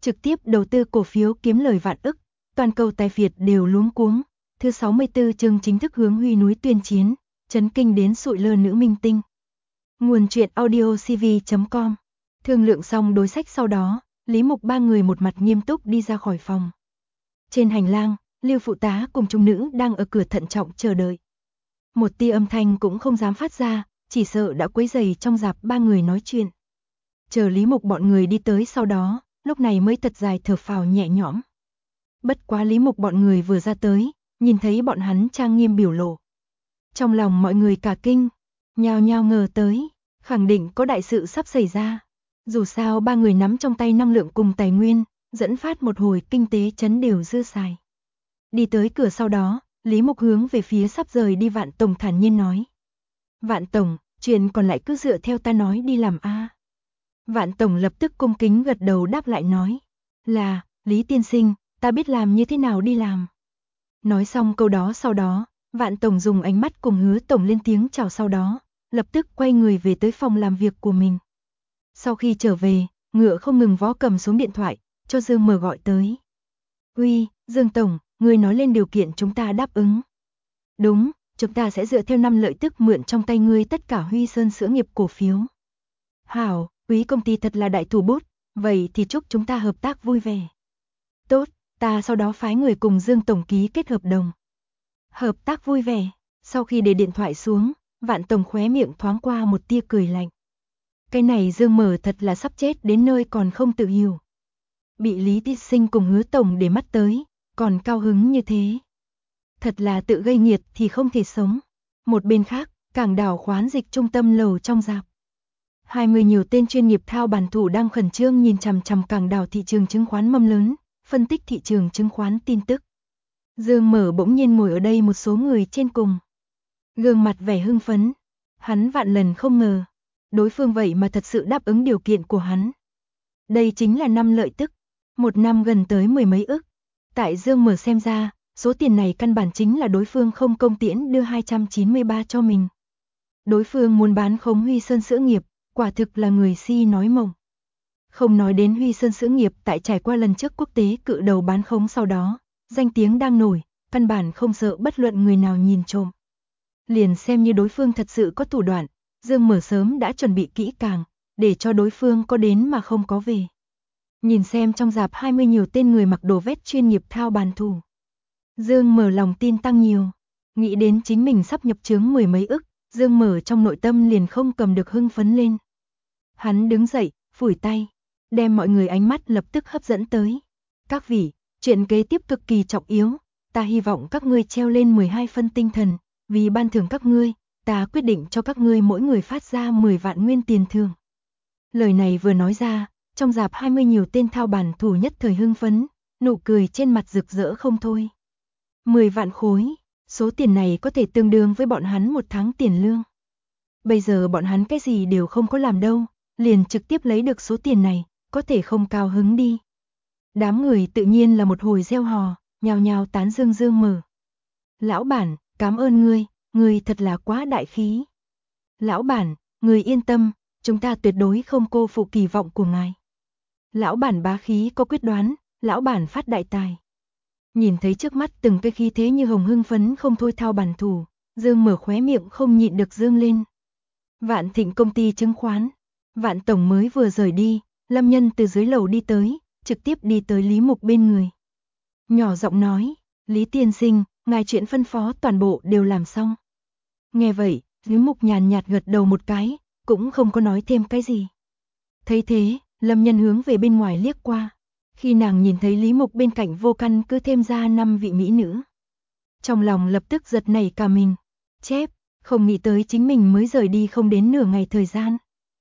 trực tiếp đầu tư cổ phiếu kiếm lời vạn ức, toàn cầu tài phiệt đều luống cuống. Thứ 64 chương chính thức hướng Huy núi tuyên chiến, chấn kinh đến sụi lơ nữ minh tinh. Nguồn truyện audio cv.com. Thương lượng xong đối sách sau đó, Lý Mục ba người một mặt nghiêm túc đi ra khỏi phòng. Trên hành lang, Lưu phụ tá cùng trung nữ đang ở cửa thận trọng chờ đợi. Một tia âm thanh cũng không dám phát ra, chỉ sợ đã quấy rầy trong rạp ba người nói chuyện. Chờ Lý Mục bọn người đi tới sau đó, lúc này mới thật dài thở phào nhẹ nhõm. Bất quá Lý Mục bọn người vừa ra tới, nhìn thấy bọn hắn trang nghiêm biểu lộ. Trong lòng mọi người cả kinh, nhao nhao ngờ tới, khẳng định có đại sự sắp xảy ra. Dù sao ba người nắm trong tay năng lượng cùng tài nguyên, dẫn phát một hồi kinh tế chấn đều dư xài. Đi tới cửa sau đó, Lý Mục hướng về phía sắp rời đi Vạn Tổng thản nhiên nói. Vạn Tổng, chuyện còn lại cứ dựa theo ta nói đi làm a. Vạn Tổng lập tức cung kính gật đầu đáp lại nói. Là, Lý tiên sinh, ta biết làm như thế nào đi làm. Nói xong câu đó sau đó, Vạn Tổng dùng ánh mắt cùng Hứa Tổng lên tiếng chào sau đó, lập tức quay người về tới phòng làm việc của mình. Sau khi trở về, ngựa không ngừng vó cầm xuống điện thoại, cho Dương Mở gọi tới. Uy, Dương Tổng, người nói lên điều kiện chúng ta đáp ứng. Đúng, chúng ta sẽ dựa theo 5 lợi tức mượn trong tay ngươi tất cả Huy Sơn Sữa nghiệp cổ phiếu. Hảo, quý công ty thật là đại thủ bút, vậy thì chúc chúng ta hợp tác vui vẻ. Tốt, ta sau đó phái người cùng Dương Tổng ký kết hợp đồng. Hợp tác vui vẻ, sau khi để điện thoại xuống, Vạn Tổng khóe miệng thoáng qua một tia cười lạnh. Cái này Dương Mở thật là sắp chết đến nơi còn không tự hiểu. Bị Lý Tiên Sinh cùng Hứa Tổng để mắt tới, còn cao hứng như thế. Thật là tự gây nghiệt thì không thể sống. Một bên khác, cảng đảo khoán dịch trung tâm lầu trong rạp. 20 nhiều tên chuyên nghiệp thao bàn thủ đang khẩn trương nhìn chằm chằm cảng đảo thị trường chứng khoán mâm lớn, phân tích thị trường chứng khoán tin tức. Dương Mở bỗng nhiên ngồi ở đây một số người trên cùng. Gương mặt vẻ hưng phấn. Hắn vạn lần không ngờ. Đối phương vậy mà thật sự đáp ứng điều kiện của hắn. Đây chính là 5 lợi tức. Một năm gần tới 10 mấy ức. Tại Dương Mở xem ra, số tiền này căn bản chính là đối phương không công tiễn đưa 293 cho mình. Đối phương muốn bán khống Huy Sơn Sữa nghiệp, quả thực là người si nói mộng. Không nói đến Huy Sơn Sữa nghiệp tại trải qua lần trước quốc tế cự đầu bán khống sau đó, danh tiếng đang nổi, căn bản không sợ bất luận người nào nhìn trộm. Liền xem như đối phương thật sự có thủ đoạn, Dương Mở sớm đã chuẩn bị kỹ càng, để cho đối phương có đến mà không có về. Nhìn xem trong rạp 20 nhiều tên người mặc đồ vest chuyên nghiệp thao bàn thủ. Dương Mở lòng tin tăng nhiều, nghĩ đến chính mình sắp nhập chướng 10 mấy ức, Dương Mở trong nội tâm liền không cầm được hưng phấn lên. Hắn đứng dậy, phủi tay, đem mọi người ánh mắt lập tức hấp dẫn tới. Các vị, chuyện kế tiếp cực kỳ trọng yếu, ta hy vọng các ngươi treo lên 12 phân tinh thần, vì ban thưởng các ngươi, ta quyết định cho các ngươi mỗi người phát ra 10 vạn nguyên tiền thưởng. Lời này vừa nói ra, trong rạp 20 nhiều tên thao bàn thủ nhất thời hưng phấn, nụ cười trên mặt rực rỡ không thôi. 10 vạn khối, số tiền này có thể tương đương với bọn hắn một tháng tiền lương. Bây giờ bọn hắn cái gì đều không có làm đâu, liền trực tiếp lấy được số tiền này, có thể không cao hứng đi. Đám người tự nhiên là một hồi reo hò, nhao nhao tán dương Dương Mở. Lão bản, cảm ơn ngươi thật là quá đại khí. Lão bản, người yên tâm, chúng ta tuyệt đối không cô phụ kỳ vọng của ngài. Lão bản bá khí có quyết đoán, lão bản phát đại tài. Nhìn thấy trước mắt từng cái khí thế như hồng hưng phấn không thôi thao bàn thủ, Dương Mở khóe miệng không nhịn được dương lên. Vạn Thịnh công ty chứng khoán, Vạn Tổng mới vừa rời đi, Lâm Nhân từ dưới lầu đi tới, trực tiếp đi tới Lý Mục bên người. Nhỏ giọng nói, Lý tiên sinh, ngài chuyện phân phó toàn bộ đều làm xong. Nghe vậy, Lý Mục nhàn nhạt gật đầu một cái, cũng không có nói thêm cái gì. Thấy thế, Lâm Nhân hướng về bên ngoài liếc qua. Khi nàng nhìn thấy Lý Mục bên cạnh vô căn cứ thêm ra 5 vị mỹ nữ. Trong lòng lập tức giật nảy cả mình. Chép, không nghĩ tới chính mình mới rời đi không đến nửa ngày thời gian.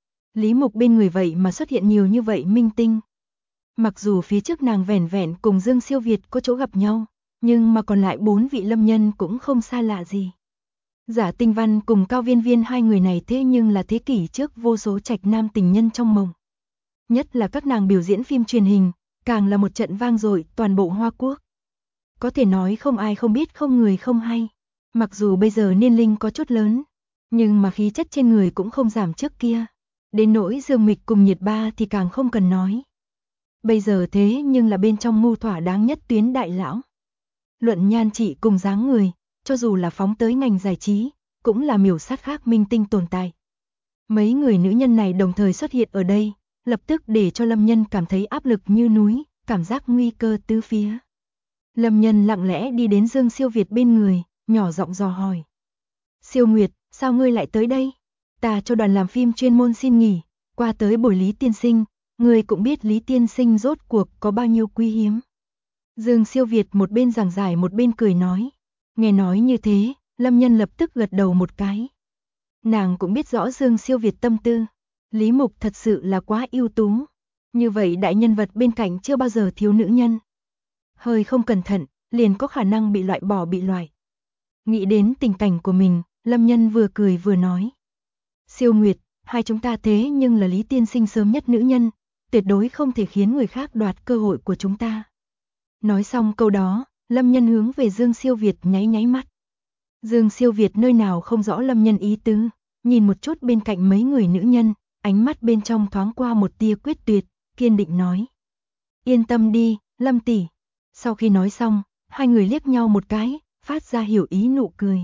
Lý Mục bên người vậy mà xuất hiện nhiều như vậy minh tinh. Mặc dù phía trước nàng vẻn vẹn cùng Dương Siêu Việt có chỗ gặp nhau, nhưng mà còn lại 4 vị Lâm Nhân cũng không xa lạ gì. Giả Tinh Văn cùng Cao Viên Viên hai người này thế nhưng là thế kỷ trước vô số trạch nam tình nhân trong mộng. Nhất là các nàng biểu diễn phim truyền hình, càng là một trận vang dội toàn bộ Hoa Quốc. Có thể nói không ai không biết không người không hay. Mặc dù bây giờ niên linh có chút lớn, nhưng mà khí chất trên người cũng không giảm trước kia. Đến nỗi Dương Mịch cùng Nhiệt Ba thì càng không cần nói. bây giờ thế nhưng là bên trong ngu thỏa đáng nhất Tuyến đại lão. Luận nhan trị cùng dáng người, cho dù là phóng tới ngành giải trí, cũng là miểu sát khác minh tinh tồn tại. Mấy người nữ nhân này đồng thời xuất hiện ở đây, lập tức để cho Lâm Nhân cảm thấy áp lực như núi, cảm giác nguy cơ tứ phía. Lâm Nhân lặng lẽ đi đến Dương Siêu Việt bên người, nhỏ giọng dò hỏi. Siêu Nguyệt, sao ngươi lại tới đây? Ta cho đoàn làm phim chuyên môn xin nghỉ, qua tới bồi Lý tiên sinh, ngươi cũng biết Lý tiên sinh rốt cuộc có bao nhiêu quý hiếm. Dương Siêu Việt một bên giảng giải một bên cười nói. Nghe nói như thế, Lâm Nhân lập tức gật đầu một cái. Nàng cũng biết rõ Dương Siêu Việt tâm tư. Lý Mục thật sự là quá ưu tú. Như vậy đại nhân vật bên cạnh chưa bao giờ thiếu nữ nhân. Hơi không cẩn thận, liền có khả năng bị loại bỏ bị loại. Nghĩ đến tình cảnh của mình, Lâm Nhân vừa cười vừa nói. Siêu Nguyệt, hai chúng ta thế nhưng là Lý tiên sinh sớm nhất nữ nhân, tuyệt đối không thể khiến người khác đoạt cơ hội của chúng ta. Nói xong câu đó, Lâm Nhân hướng về Dương Siêu Việt nháy nháy mắt. Dương Siêu Việt nơi nào không rõ Lâm Nhân ý tứ, nhìn một chút bên cạnh mấy người nữ nhân, ánh mắt bên trong thoáng qua một tia quyết tuyệt, kiên định nói. Yên tâm đi, Lâm tỷ. Sau khi nói xong, hai người liếc nhau một cái, phát ra hiểu ý nụ cười.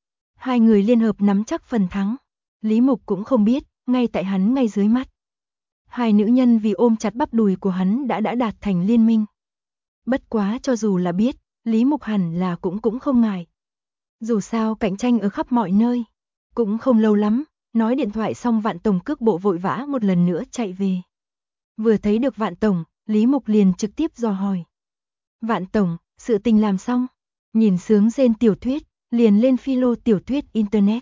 Hai người liên hợp nắm chắc phần thắng. Lý Mục cũng không biết, ngay tại hắn ngay dưới mắt. Hai nữ nhân vì ôm chặt bắp đùi của hắn đã đạt thành liên minh. Bất quá cho dù là biết, Lý Mục hẳn là cũng không ngại. Dù sao cạnh tranh ở khắp mọi nơi. Cũng không lâu lắm, nói điện thoại xong Vạn Tổng cước bộ vội vã một lần nữa chạy về. Vừa thấy được Vạn Tổng, Lý Mục liền trực tiếp dò hỏi. Vạn Tổng, sự tình làm xong. Nhìn sướng rên tiểu thuyết, liền lên philo tiểu thuyết Internet.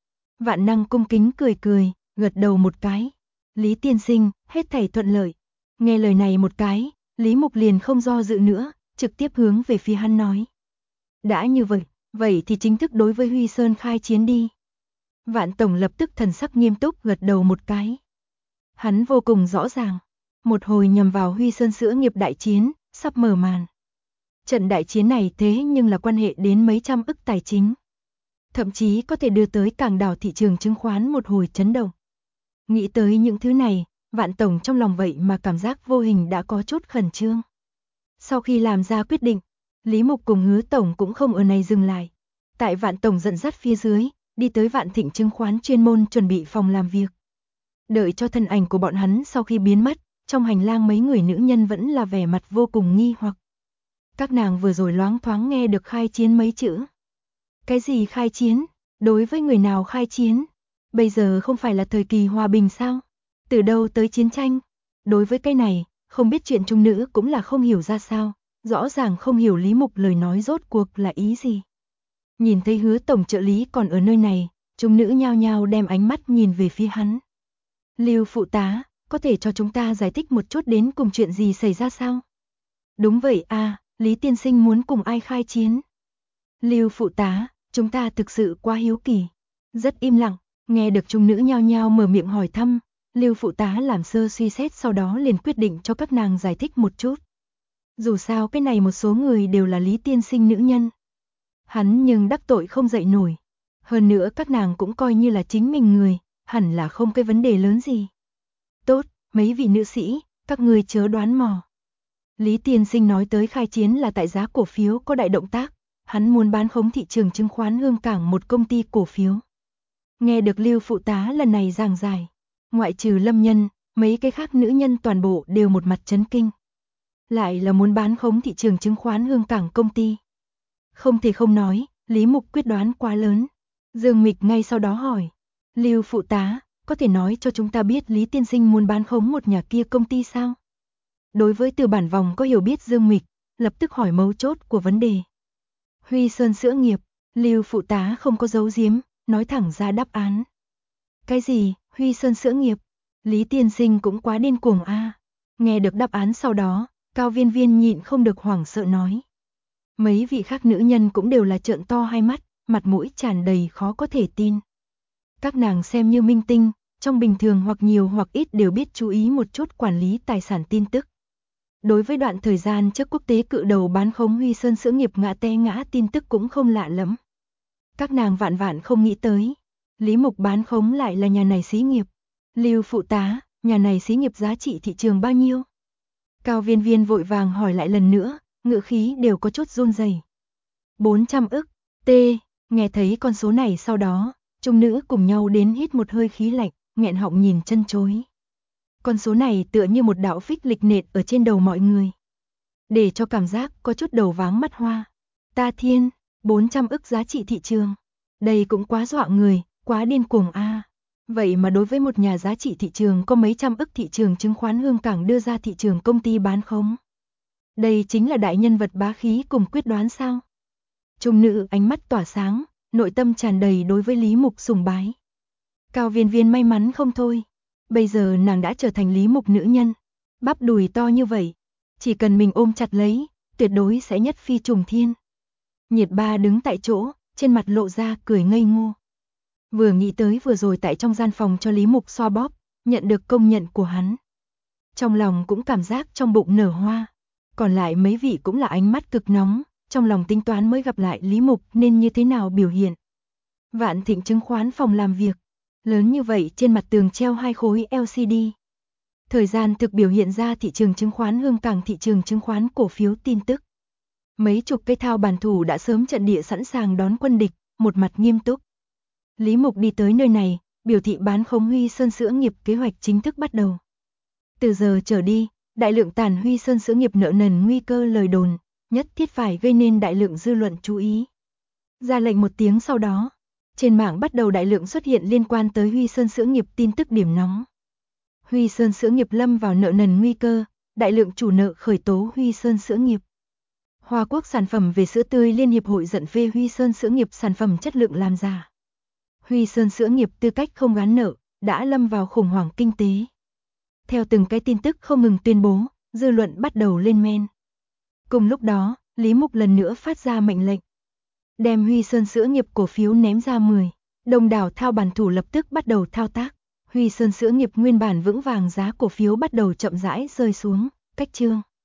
Vạn Năng cung kính cười, gật đầu một cái. Lý tiên sinh, hết thảy thuận lợi. Nghe lời này một cái, Lý Mục liền không do dự nữa, trực tiếp hướng về phía hắn nói. Đã như vậy thì chính thức đối với Huy Sơn khai chiến đi. Vạn Tổng lập tức thần sắc nghiêm túc gật đầu một cái. Hắn vô cùng rõ ràng, một hồi nhằm vào Huy Sơn sữa nghiệp đại chiến, sắp mở màn. Trận đại chiến này thế nhưng là quan hệ đến mấy trăm ức tài chính. Thậm chí có thể đưa tới cảng đảo thị trường chứng khoán một hồi chấn động. Nghĩ tới những thứ này, Vạn Tổng trong lòng vậy mà cảm giác vô hình đã có chút khẩn trương. Sau khi làm ra quyết định, Lý Mục cùng Hứa Tổng cũng không ở này dừng lại. Tại Vạn Tổng dẫn dắt phía dưới, đi tới Vạn Thịnh chứng khoán chuyên môn chuẩn bị phòng làm việc. Đợi cho thân ảnh của bọn hắn sau khi biến mất, trong hành lang mấy người nữ nhân vẫn là vẻ mặt vô cùng nghi hoặc. Các nàng vừa rồi loáng thoáng nghe được khai chiến mấy chữ. Cái gì khai chiến? Đối với người nào khai chiến? Bây giờ không phải là thời kỳ hòa bình sao? Từ đâu tới chiến tranh? Đối với cái này, không biết chuyện trung nữ cũng là không hiểu ra sao, rõ ràng không hiểu Lý Mục lời nói rốt cuộc là ý gì. Nhìn thấy Hứa Tổng trợ lý còn ở nơi này, trung nữ nhao nhao đem ánh mắt nhìn về phía hắn. Lưu phụ tá, có thể cho chúng ta giải thích một chút đến cùng chuyện gì xảy ra sao? Đúng vậy à, Lý tiên sinh muốn cùng ai khai chiến? Lưu phụ tá, chúng ta thực sự quá hiếu kỳ. Rất im lặng, nghe được trung nữ nhao nhao mở miệng hỏi thăm, Lưu phụ tá làm sơ suy xét sau đó liền quyết định cho các nàng giải thích một chút. Dù sao cái này một số người đều là Lý tiên sinh nữ nhân. Hắn nhưng đắc tội không dậy nổi. Hơn nữa các nàng cũng coi như là chính mình người, hẳn là không cái vấn đề lớn gì. Tốt, mấy vị nữ sĩ, các người chớ đoán mò. Lý tiên sinh nói tới khai chiến là tại giá cổ phiếu có đại động tác, hắn muốn bán khống thị trường chứng khoán Hương Cảng một công ty cổ phiếu. Nghe được Lưu phụ tá lần này giảng giải, ngoại trừ Lâm Nhân, mấy cái khác nữ nhân toàn bộ đều một mặt chấn kinh. Lại là muốn bán khống thị trường chứng khoán Hương Cảng công ty. Không thể không nói, Lý Mục quyết đoán quá lớn. Dương Mịch ngay sau đó hỏi, Lưu phụ tá, có thể nói cho chúng ta biết Lý tiên sinh muốn bán khống một nhà kia công ty sao? Đối với Từ Bản Vòng có hiểu biết Dương Mịch, lập tức hỏi mấu chốt của vấn đề. Huy Sơn sữa nghiệp, Lưu phụ tá không có giấu giếm, nói thẳng ra đáp án. Cái gì, Huy Sơn sữa nghiệp? Lý tiên sinh cũng quá điên cuồng a. Nghe được đáp án sau đó, Cao Viên Viên nhịn không được hoảng sợ nói. Mấy vị khác nữ nhân cũng đều là trợn to hai mắt, mặt mũi tràn đầy khó có thể tin. Các nàng xem như minh tinh, trong bình thường hoặc nhiều hoặc ít đều biết chú ý một chút quản lý tài sản tin tức. Đối với đoạn thời gian trước quốc tế cự đầu bán khống Huy Sơn sữa nghiệp ngã té ngã tin tức cũng không lạ lắm. Các nàng vạn vạn không nghĩ tới, Lý Mục bán khống lại là nhà này xí nghiệp. Lưu phụ tá, nhà này xí nghiệp giá trị thị trường bao nhiêu? Cao Viên Viên vội vàng hỏi lại lần nữa, ngữ khí đều có chút run rẩy. 400 ức, nghe thấy con số này sau đó, trung nữ cùng nhau đến hít một hơi khí lạnh, nghẹn họng nhìn chân chối. Con số này tựa như một đạo phích lịch nện ở trên đầu mọi người, để cho cảm giác có chút đầu váng mắt hoa. Ta thiên, 400 ức giá trị thị trường. Đây cũng quá dọa người, quá điên cuồng a. Vậy mà đối với một nhà giá trị thị trường có mấy trăm ức thị trường chứng khoán Hương Cảng đưa ra thị trường công ty bán khống. Đây chính là đại nhân vật bá khí cùng quyết đoán sao? Trung nữ ánh mắt tỏa sáng, nội tâm tràn đầy đối với Lý Mục sùng bái. Cao Viên Viên may mắn không thôi. Bây giờ nàng đã trở thành Lý Mục nữ nhân. Bắp đùi to như vậy, chỉ cần mình ôm chặt lấy, tuyệt đối sẽ nhất phi trùng thiên. Nhiệt Ba đứng tại chỗ, trên mặt lộ ra cười ngây ngô. Vừa nghĩ tới vừa rồi tại trong gian phòng cho Lý Mục xoa bóp, nhận được công nhận của hắn. Trong lòng cũng cảm giác trong bụng nở hoa. Còn lại mấy vị cũng là ánh mắt cực nóng, trong lòng tính toán mới gặp lại Lý Mục nên như thế nào biểu hiện. Vạn Thịnh chứng khoán phòng làm việc, lớn như vậy trên mặt tường treo 2 khối LCD. Thời gian thực biểu hiện ra thị trường chứng khoán Hương Cảng, thị trường chứng khoán cổ phiếu tin tức. Mấy chục cây thao bàn thủ đã sớm trận địa sẵn sàng đón quân địch, một mặt nghiêm túc. Lý Mục đi tới nơi này, biểu thị bán khống Huy Sơn Sữa Nghiệp kế hoạch chính thức bắt đầu. Từ giờ trở đi, đại lượng tàn Huy Sơn Sữa Nghiệp nợ nần nguy cơ lời đồn, nhất thiết phải gây nên đại lượng dư luận chú ý. Ra lệnh một tiếng sau đó, trên mạng bắt đầu đại lượng xuất hiện liên quan tới Huy Sơn Sữa Nghiệp tin tức điểm nóng. Huy Sơn Sữa Nghiệp lâm vào nợ nần nguy cơ, đại lượng chủ nợ khởi tố Huy Sơn Sữa Nghiệp. Hoa Quốc sản phẩm về sữa tươi Liên hiệp hội giận phê Huy Sơn Sữa Nghiệp sản phẩm chất lượng làm giả. Huy Sơn Sữa Nghiệp tư cách không gán nợ, đã lâm vào khủng hoảng kinh tế. Theo từng cái tin tức không ngừng tuyên bố, dư luận bắt đầu lên men. Cùng lúc đó, Lý Mục lần nữa phát ra mệnh lệnh, đem Huy Sơn Sữa Nghiệp cổ phiếu ném ra 10. Đông đảo thao bàn thủ lập tức bắt đầu thao tác. Huy Sơn Sữa Nghiệp nguyên bản vững vàng giá cổ phiếu bắt đầu chậm rãi rơi xuống, cách chương.